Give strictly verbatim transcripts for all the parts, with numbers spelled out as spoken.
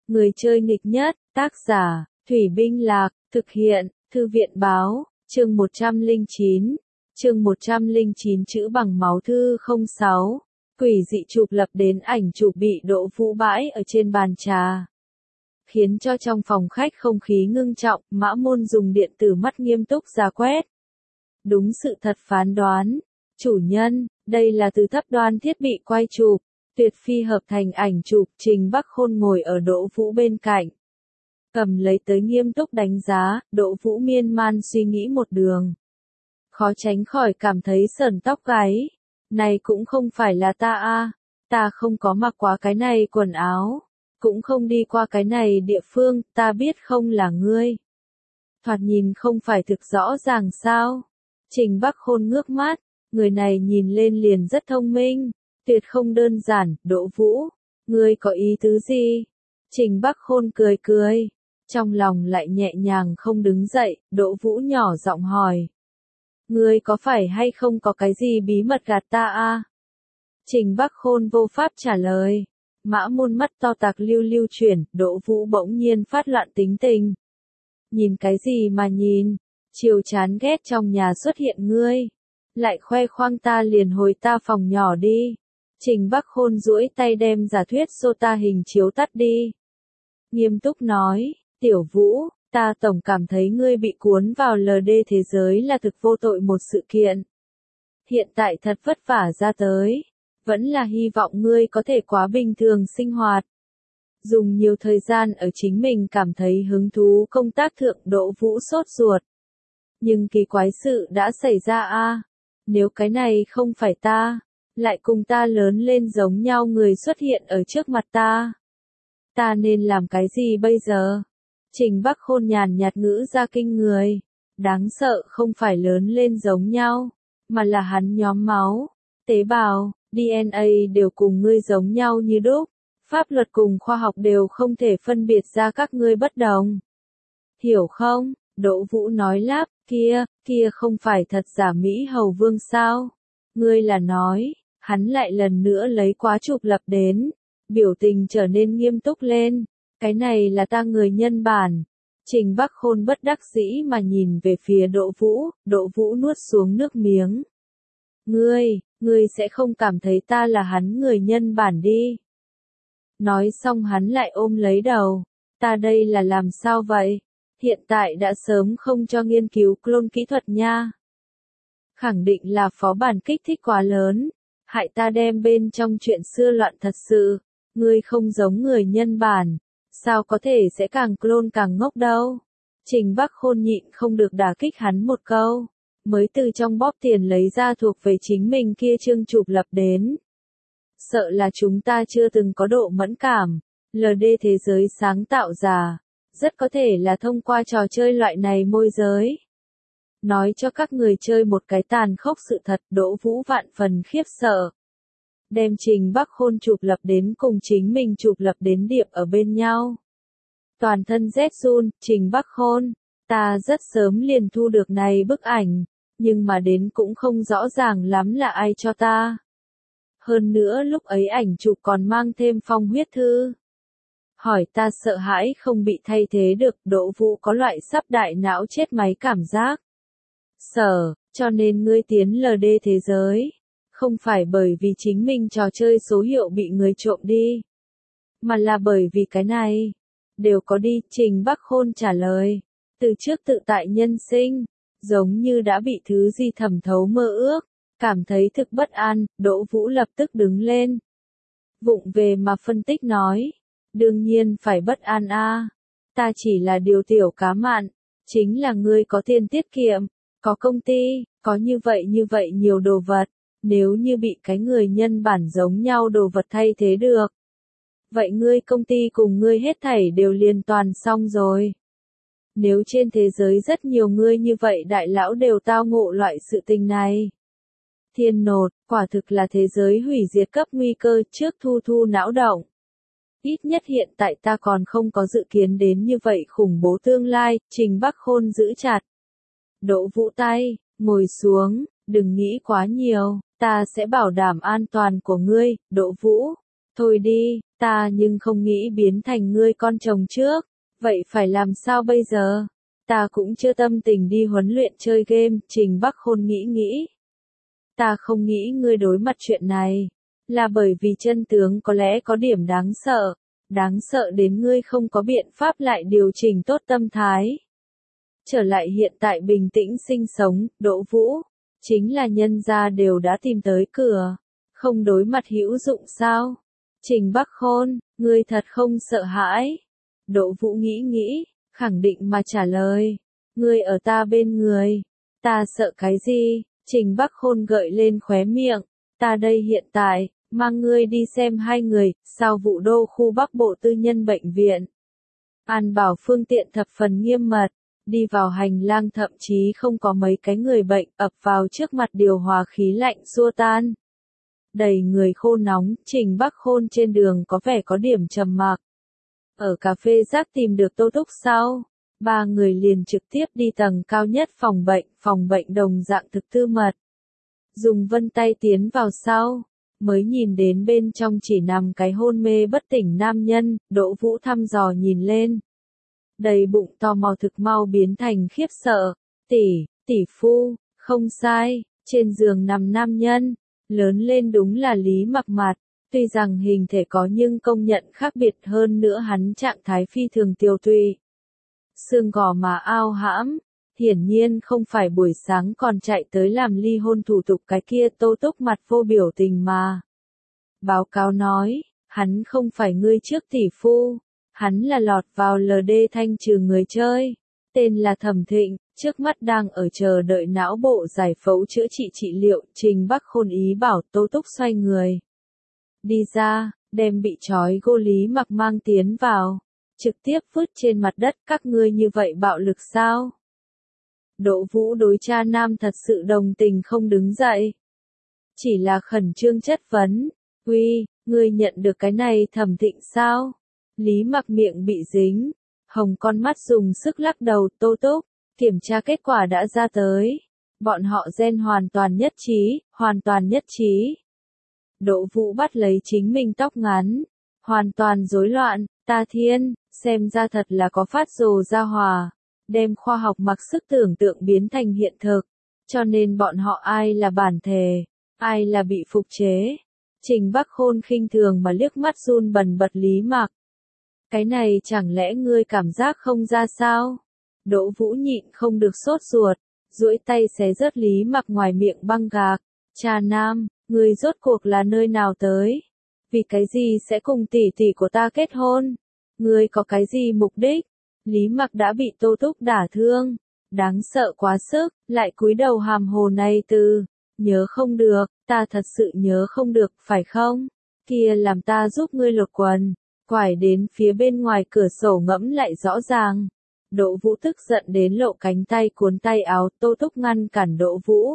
Người chơi nghịch nhất, tác giả, Thủy Binh Lạc, thực hiện, Thư viện báo, chương một trăm lẻ chín, chương một trăm lẻ chín chữ bằng máu thư không sáu, quỷ dị chụp lập đến ảnh chụp bị Đỗ Vũ bãi ở trên bàn trà. Khiến cho trong phòng khách không khí ngưng trọng, Mã Môn dùng điện tử mắt nghiêm túc ra quét. Đúng sự thật phán đoán. Chủ nhân, đây là từ thấp đoan thiết bị quay chụp, tuyệt phi hợp thành ảnh chụp. Trình Bắc Khôn ngồi ở Đỗ Vũ bên cạnh. Cầm lấy tới nghiêm túc đánh giá, Đỗ Vũ miên man suy nghĩ một đường. Khó tránh khỏi cảm thấy sởn tóc gáy. Này cũng không phải là ta a, ta không có mặc quá cái này quần áo, cũng không đi qua cái này địa phương, ta biết không là ngươi. Thoạt nhìn không phải thực rõ ràng sao? Trình Bắc Khôn ngước mắt, người này nhìn lên liền rất thông minh, tuyệt không đơn giản. Đỗ Vũ, ngươi có ý tứ gì? Trình Bắc Khôn cười cười, trong lòng lại nhẹ nhàng không đứng dậy. Đỗ Vũ nhỏ giọng hỏi, ngươi có phải hay không có cái gì bí mật gạt ta a? Trình Bắc Khôn vô pháp trả lời. Mã Môn mắt to tạc lưu lưu chuyển, Đỗ Vũ bỗng nhiên phát loạn tính tình. Nhìn cái gì mà nhìn, chiều chán ghét trong nhà xuất hiện ngươi, lại khoe khoang ta liền hồi ta phòng nhỏ đi. Trình Bắc Khôn duỗi tay đem giả thuyết sota hình chiếu tắt đi. Nghiêm túc nói, Tiểu Vũ, ta tổng cảm thấy ngươi bị cuốn vào lờ đê thế giới là thực vô tội một sự kiện. Hiện tại thật vất vả ra tới, vẫn là hy vọng ngươi có thể quá bình thường sinh hoạt. Dùng nhiều thời gian ở chính mình cảm thấy hứng thú công tác thượng. Đỗ Vũ sốt ruột. Nhưng kỳ quái sự đã xảy ra a, nếu cái này không phải ta, lại cùng ta lớn lên giống nhau người xuất hiện ở trước mặt ta. Ta nên làm cái gì bây giờ? Trình Bắc Khôn nhàn nhạt ngữ ra kinh người. Đáng sợ không phải lớn lên giống nhau, mà là hắn nhóm máu, tế bào, đê en a đều cùng ngươi giống nhau như đúc. Pháp luật cùng khoa học đều không thể phân biệt ra các ngươi bất đồng. Hiểu không? Đỗ Vũ nói lắp, kia, kia không phải thật giả Mỹ Hầu Vương sao? Ngươi là nói, hắn lại lần nữa lấy quá chụp lập đến, biểu tình trở nên nghiêm túc lên. Cái này là ta người nhân bản. Trình Bắc Khôn bất đắc dĩ mà nhìn về phía Đỗ Vũ, Đỗ Vũ nuốt xuống nước miếng. Ngươi, ngươi sẽ không cảm thấy ta là hắn người nhân bản đi. Nói xong hắn lại ôm lấy đầu. Ta đây là làm sao vậy? Hiện tại đã sớm không cho nghiên cứu clone kỹ thuật nha. Khẳng định là phó bản kích thích quá lớn, hại ta đem bên trong chuyện xưa loạn thật sự. Ngươi không giống người nhân bản, sao có thể sẽ càng clone càng ngốc đâu? Trình Bắc Khôn nhịn không được đả kích hắn một câu, mới từ trong bóp tiền lấy ra thuộc về chính mình kia chương chụp lập đến. Sợ là chúng ta chưa từng có độ mẫn cảm, lờ đê thế giới sáng tạo ra, rất có thể là thông qua trò chơi loại này môi giới. Nói cho các người chơi một cái tàn khốc sự thật. Đỗ Vũ vạn phần khiếp sợ. Đem Trình Bắc Khôn chụp lập đến cùng chính mình chụp lập đến điệp ở bên nhau. Toàn thân rét run. Trình Bắc Khôn, ta rất sớm liền thu được này bức ảnh, nhưng mà đến cũng không rõ ràng lắm là ai cho ta. Hơn nữa lúc ấy ảnh chụp còn mang thêm phong huyết thư. Hỏi ta sợ hãi không bị thay thế được. Đỗ Vũ có loại sắp đại não chết máy cảm giác. Sở, cho nên ngươi tiến lờ đê thế giới, không phải bởi vì chính mình trò chơi số hiệu bị người trộm đi, mà là bởi vì cái này. Đều có đi. Trình Bắc Khôn trả lời. Từ trước tự tại nhân sinh, giống như đã bị thứ gì thẩm thấu mơ ước, cảm thấy thực bất an. Đỗ Vũ lập tức đứng lên, vụng về mà phân tích nói. Đương nhiên phải bất an a, ta chỉ là điều tiểu cá mặn, chính là ngươi có tiền tiết kiệm, có công ty, có như vậy như vậy nhiều đồ vật, nếu như bị cái người nhân bản giống nhau đồ vật thay thế được, vậy ngươi công ty cùng ngươi hết thảy đều liền toàn xong rồi. Nếu trên thế giới rất nhiều ngươi như vậy đại lão đều tao ngộ loại sự tình này, thiên nột, quả thực là thế giới hủy diệt cấp nguy cơ. Trước thu thu não động. Ít nhất hiện tại ta còn không có dự kiến đến như vậy khủng bố tương lai. Trình Bắc Khôn giữ chặt Đỗ Vũ tay, ngồi xuống, đừng nghĩ quá nhiều, ta sẽ bảo đảm an toàn của ngươi. Đỗ Vũ, thôi đi, Ta nhưng không nghĩ biến thành ngươi con chồng trước. Vậy phải làm sao bây giờ? Ta cũng chưa tâm tình đi huấn luyện chơi game, Trình Bắc Khôn nghĩ nghĩ. Ta không nghĩ ngươi đối mặt chuyện này. Là bởi vì chân tướng có lẽ có điểm đáng sợ. Đáng sợ đến ngươi không có biện pháp lại điều chỉnh tốt tâm thái. Trở lại hiện tại bình tĩnh sinh sống, Đỗ Vũ. Chính là nhân gia đều đã tìm tới cửa. Không đối mặt hữu dụng sao? Trình Bắc Khôn, ngươi thật không sợ hãi. Đỗ Vũ nghĩ nghĩ, khẳng định mà trả lời. Ngươi ở ta bên người. Ta sợ cái gì? Trình Bắc Khôn gợi lên khóe miệng. Ta đây hiện tại, mang ngươi đi xem hai người, sao Vũ Đô khu Bắc Bộ tư nhân bệnh viện. An bảo phương tiện thập phần nghiêm mật. Đi vào hành lang thậm chí không có mấy cái người bệnh ập vào trước mặt điều hòa khí lạnh xua tan. Đầy người khô nóng, Trình Bắc Khôn trên đường có vẻ có điểm trầm mặc. Ở cà phê rác tìm được Tô Túc sau, ba người liền trực tiếp đi tầng cao nhất phòng bệnh, phòng bệnh đồng dạng thực tư mật. Dùng vân tay tiến vào sau, mới nhìn đến bên trong chỉ nằm cái hôn mê bất tỉnh nam nhân, Đỗ Vũ thăm dò nhìn lên. Đầy bụng tò mò thực mau biến thành khiếp sợ, tỷ, tỷ phu, không sai, trên giường nằm nam nhân, lớn lên đúng là Lý Mặc Mặt, tuy rằng hình thể có nhưng công nhận khác biệt hơn nữa hắn trạng thái phi thường tiều tụy. Xương gò má ao hãm, hiển nhiên không phải buổi sáng còn chạy tới làm ly hôn thủ tục cái kia Tô Túc mặt vô biểu tình mà. Báo cáo nói, hắn không phải ngươi trước tỷ phu. Hắn là lọt vào lờ đê thanh trừ người chơi, tên là Thẩm Thịnh, trước mắt đang ở chờ đợi não bộ giải phẫu chữa trị trị liệu, Trình Bắc Khôn ý bảo Tô Túc xoay người. Đi ra, đem bị trói gô Lý Mặc mang tiến vào, trực tiếp vứt trên mặt đất, các ngươi như vậy bạo lực sao? Đỗ Vũ đối cha nam thật sự đồng tình không đứng dậy. Chỉ là khẩn trương chất vấn, uy, ngươi nhận được cái này Thẩm Thịnh sao? Lý Mặc miệng bị dính, hồng con mắt dùng sức lắc đầu. Tô Túc, kiểm tra kết quả đã ra tới. Bọn họ gen hoàn toàn nhất trí, hoàn toàn nhất trí. Đỗ Vũ bắt lấy chính mình tóc ngắn, hoàn toàn rối loạn, ta thiên, xem ra thật là có phát rồ ra hòa, đem khoa học mặc sức tưởng tượng biến thành hiện thực, cho nên bọn họ ai là bản thể, ai là bị phục chế. Trình Bắc Khôn khinh thường mà liếc mắt run bần bật Lý Mặc. Cái này chẳng lẽ ngươi cảm giác không ra sao? Đỗ Vũ nhịn không được sốt ruột, duỗi tay xé rớt Lý Mặc ngoài miệng băng gạc. Cha nam, ngươi rốt cuộc là nơi nào tới? Vì cái gì sẽ cùng tỷ tỷ của ta kết hôn? Ngươi có cái gì mục đích? Lý Mặc đã bị Tô Túc đả thương, đáng sợ quá sức, lại cúi đầu hàm hồ này từ, nhớ không được, ta thật sự nhớ không được, phải không? Kia làm ta giúp ngươi lột quần. Quải đến phía bên ngoài cửa sổ ngẫm lại rõ ràng. Đỗ Vũ tức giận đến lộ cánh tay cuốn tay áo, Tô Túc ngăn cản Đỗ Vũ.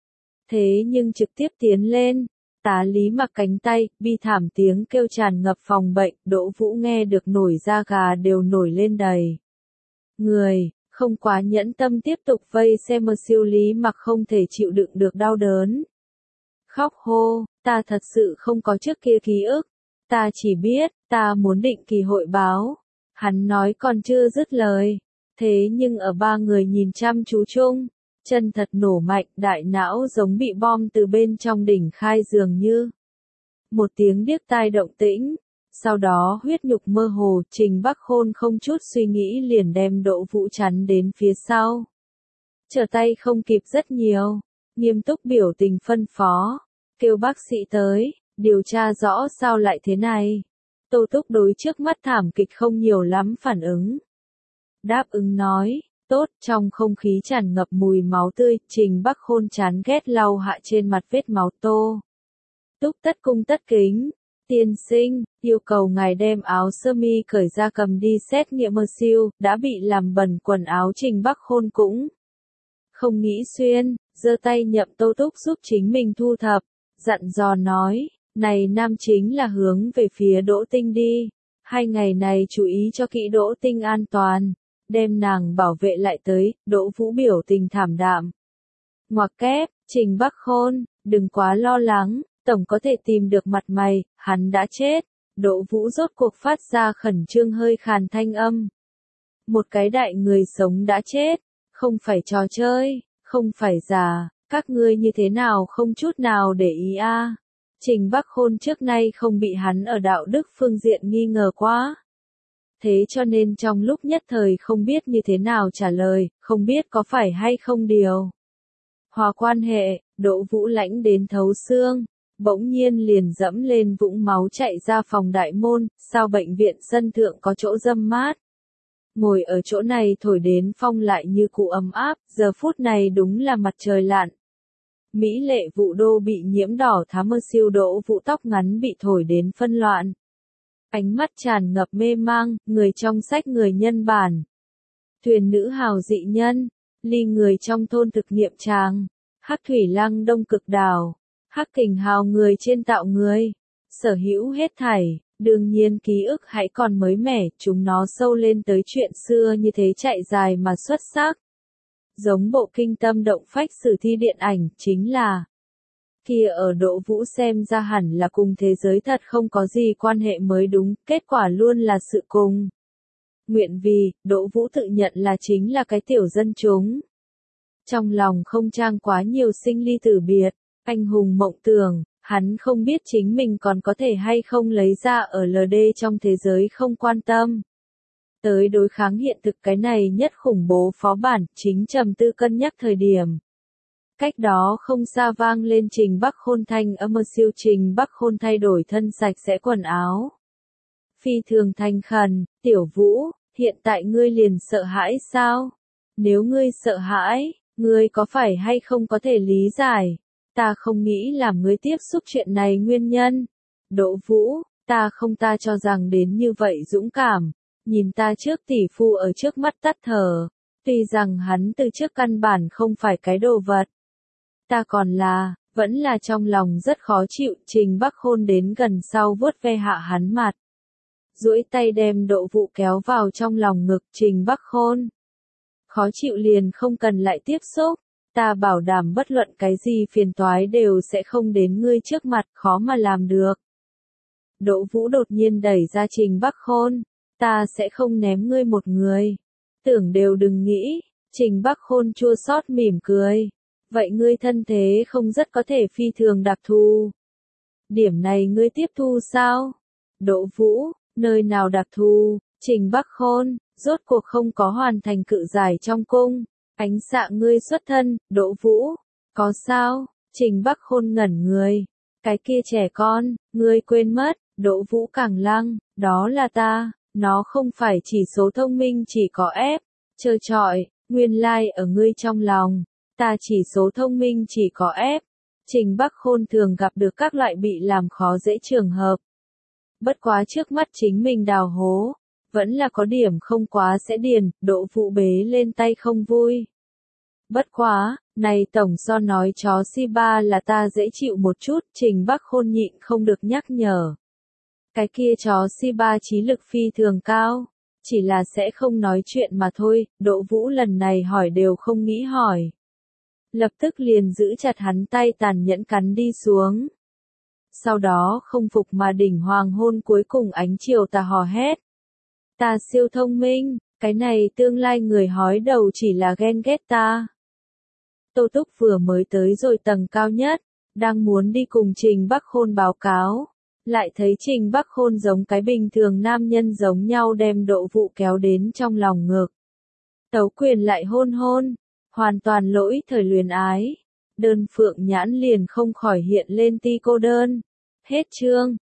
Thế nhưng trực tiếp tiến lên, tá Lý Mặc cánh tay, bi thảm tiếng kêu tràn ngập phòng bệnh, Đỗ Vũ nghe được nổi da gà đều nổi lên đầy. Người, không quá nhẫn tâm tiếp tục vây xem mơ siêu Lý Mặc không thể chịu đựng được đau đớn. Khóc hô, ta thật sự không có trước kia ký ức. Ta chỉ biết, ta muốn định kỳ hội báo. Hắn nói còn chưa dứt lời. Thế nhưng ở ba người nhìn chăm chú chung, chân thật nổ mạnh, đại não giống bị bom từ bên trong đỉnh khai dường như. Một tiếng điếc tai động tĩnh. Sau đó huyết nhục mơ hồ, Trình Bắc Khôn không chút suy nghĩ liền đem Đỗ Vũ chắn đến phía sau. Trở tay không kịp rất nhiều. Nghiêm túc biểu tình phân phó. Kêu bác sĩ tới. Điều tra rõ sao lại thế này. Tô Túc đối trước mắt thảm kịch không nhiều lắm phản ứng. Đáp ứng nói, tốt, trong không khí tràn ngập mùi máu tươi, Trình Bắc Khôn chán ghét lau hạ trên mặt vết máu. Tô Túc tất cung tất kính, tiên sinh, yêu cầu ngài đem áo sơ mi cởi ra cầm đi xét nghiệm mơ siêu, đã bị làm bẩn quần áo. Trình Bắc Khôn cũng không nghĩ xuyên, giơ tay nhậm Tô Túc giúp chính mình thu thập, dặn dò nói. Này nam chính là hướng về phía Đỗ Tinh đi. Hai ngày này chú ý cho kỹ Đỗ Tinh an toàn. Đem nàng bảo vệ lại tới. Đỗ Vũ biểu tình thảm đạm. Ngoặc kép, Trình Bắc Khôn, đừng quá lo lắng. Tổng có thể tìm được mặt mày. Hắn đã chết. Đỗ Vũ rốt cuộc phát ra khẩn trương hơi khàn thanh âm. Một cái đại người sống đã chết, không phải trò chơi, không phải già, các ngươi như thế nào không chút nào để ý a? À? Trình Bắc Khôn trước nay không bị hắn ở đạo đức phương diện nghi ngờ quá. Thế cho nên trong lúc nhất thời không biết như thế nào trả lời, không biết có phải hay không điều. Hòa quan hệ, Đỗ Vũ lãnh đến thấu xương, bỗng nhiên liền dẫm lên vũng máu chạy ra phòng đại môn, sao bệnh viện sân thượng có chỗ râm mát. Ngồi ở chỗ này thổi đến phong lại như cụ ấm áp, giờ phút này đúng là mặt trời lặn. Mỹ lệ Vũ Đô bị nhiễm đỏ thắm mơ siêu Đỗ Vũ tóc ngắn bị thổi đến phân loạn. Ánh mắt tràn ngập mê mang, người trong sách người nhân bản. Thuyền nữ hào dị nhân, ly người trong thôn thực nghiệm tràng, Hắc thủy lăng đông cực đảo, Hắc kình hào người trên tạo người, sở hữu hết thảy, đương nhiên ký ức hãy còn mới mẻ, chúng nó sâu lên tới chuyện xưa như thế chạy dài mà xuất sắc. Giống bộ kinh tâm động phách sử thi điện ảnh, chính là kia ở Đỗ Vũ xem ra hẳn là cùng thế giới thật không có gì quan hệ mới đúng, kết quả luôn là sự cùng. Nguyện vì, Đỗ Vũ tự nhận là chính là cái tiểu dân chúng. Trong lòng không trang quá nhiều sinh ly tử biệt, anh hùng mộng tưởng, hắn không biết chính mình còn có thể hay không lấy ra ở lờ đê trong thế giới không quan tâm. Tới đối kháng hiện thực cái này nhất khủng bố phó bản, chính trầm tư cân nhắc thời điểm. Cách đó không xa vang lên Trình Bắc Khôn thanh âm siêu Trình Bắc Khôn thay đổi thân sạch sẽ quần áo. Phi thường thành khẩn, tiểu Vũ, hiện tại ngươi liền sợ hãi sao? Nếu ngươi sợ hãi, ngươi có phải hay không có thể lý giải? Ta không nghĩ làm ngươi tiếp xúc chuyện này nguyên nhân. Đỗ Vũ, ta không ta cho rằng đến như vậy dũng cảm. Nhìn ta trước tỷ phu ở trước mắt tắt thở. Tuy rằng hắn từ trước căn bản không phải cái đồ vật. Ta còn là, vẫn là trong lòng rất khó chịu. Trình Bắc Khôn đến gần sau vuốt ve hạ hắn mặt. Duỗi tay đem Đỗ Vũ kéo vào trong lòng ngực Trình Bắc Khôn. Khó chịu liền không cần lại tiếp xúc. Ta bảo đảm bất luận cái gì phiền toái đều sẽ không đến ngươi trước mặt, khó mà làm được. Đỗ Vũ đột nhiên đẩy ra Trình Bắc Khôn. Ta sẽ không ném ngươi một người. Tưởng đều đừng nghĩ. Trình Bắc Khôn chua xót mỉm cười. Vậy ngươi thân thế không rất có thể phi thường đặc thù. Điểm này ngươi tiếp thu sao? Đỗ Vũ, nơi nào đặc thù? Trình Bắc Khôn, rốt cuộc không có hoàn thành cự giải trong cung. Ánh xạ ngươi xuất thân, Đỗ Vũ. Có sao? Trình Bắc Khôn ngẩn người. Cái kia trẻ con, ngươi quên mất. Đỗ Vũ càng lăng, đó là ta. Nó không phải chỉ số thông minh chỉ có ép. Trơ trọi, nguyên lai ở ngươi trong lòng. Ta chỉ số thông minh chỉ có ép. Trình Bắc Khôn thường gặp được các loại bị làm khó dễ trường hợp. Bất quá trước mắt chính mình đào hố. Vẫn là có điểm không quá sẽ điền, Đỗ Vũ bế lên tay không vui. Bất quá, này tổng so nói chó Shiba là ta dễ chịu một chút, Trình Bắc Khôn nhịn không được nhắc nhở. Cái kia chó Shiba trí lực phi thường cao, chỉ là sẽ không nói chuyện mà thôi, Đỗ Vũ lần này hỏi đều không nghĩ hỏi. Lập tức liền giữ chặt hắn tay tàn nhẫn cắn đi xuống. Sau đó không phục mà đỉnh hoàng hôn cuối cùng ánh chiều tà hò hét. Ta siêu thông minh, cái này tương lai người hói đầu chỉ là ghen ghét ta. Tô Túc vừa mới tới rồi tầng cao nhất, đang muốn đi cùng Trình Bắc Khôn báo cáo. Lại thấy Trình Bắc Khôn giống cái bình thường nam nhân giống nhau đem Đỗ Vũ kéo đến trong lòng ngực. Tấu quyền lại hôn hôn, hoàn toàn lỗi thời luyến ái. Đơn phượng nhãn liền không khỏi hiện lên ti cô đơn. Hết chương.